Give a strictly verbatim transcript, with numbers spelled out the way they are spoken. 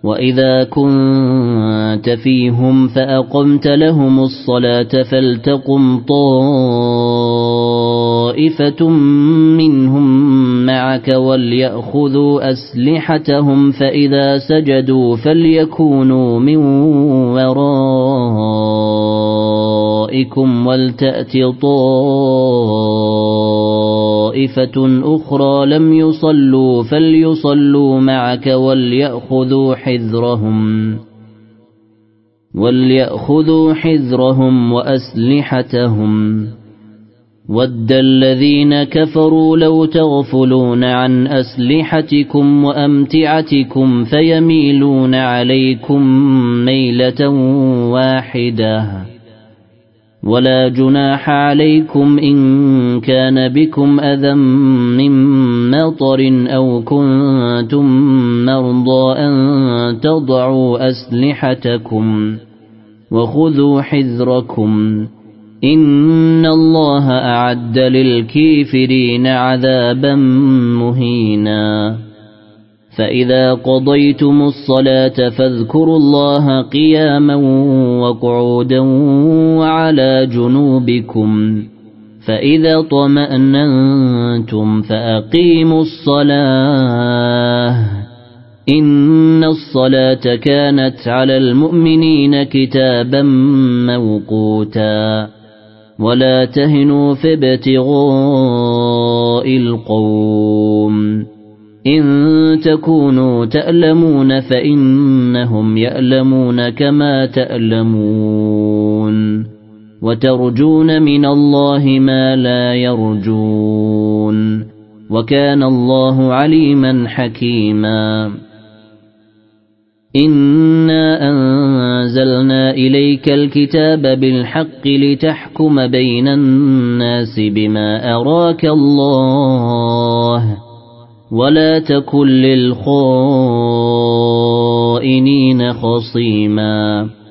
وإذا كنت فيهم فأقمت لهم الصلاة فلتقم طائفة منهم معك وليأخذوا أسلحتهم فإذا سجدوا فليكونوا من ورائكم ولتأت طائفة أخرى لم يصلوا فليصلوا معك وليأخذوا حذرهم وليأخذوا حذرهم وأسلحتهم ود الذين كفروا لو تغفلون عن أسلحتكم وأمتعتكم فيميلون عليكم ميلة واحدة ولا جناح عليكم إن كان بكم أذى من مطر أو كنتم مرضى أن تضعوا أسلحتكم وخذوا حذركم إن الله أعد للكافرين عذابا مهينا فإذا قضيتم الصلاة فاذكروا الله قياما وقعودا وعلى جنوبكم فإذا طمأننتم فأقيموا الصلاة إن الصلاة كانت على المؤمنين كتابا موقوتا ولا تهنوا في ابتغاء القوم إن تكونوا تألمون فإنهم يألمون كما تألمون وترجون من الله ما لا يرجون وكان الله عليما حكيما إنا أنزلنا إليك الكتاب بالحق لتحكم بين الناس بما أراك الله ولا تكن للخائنين خصيما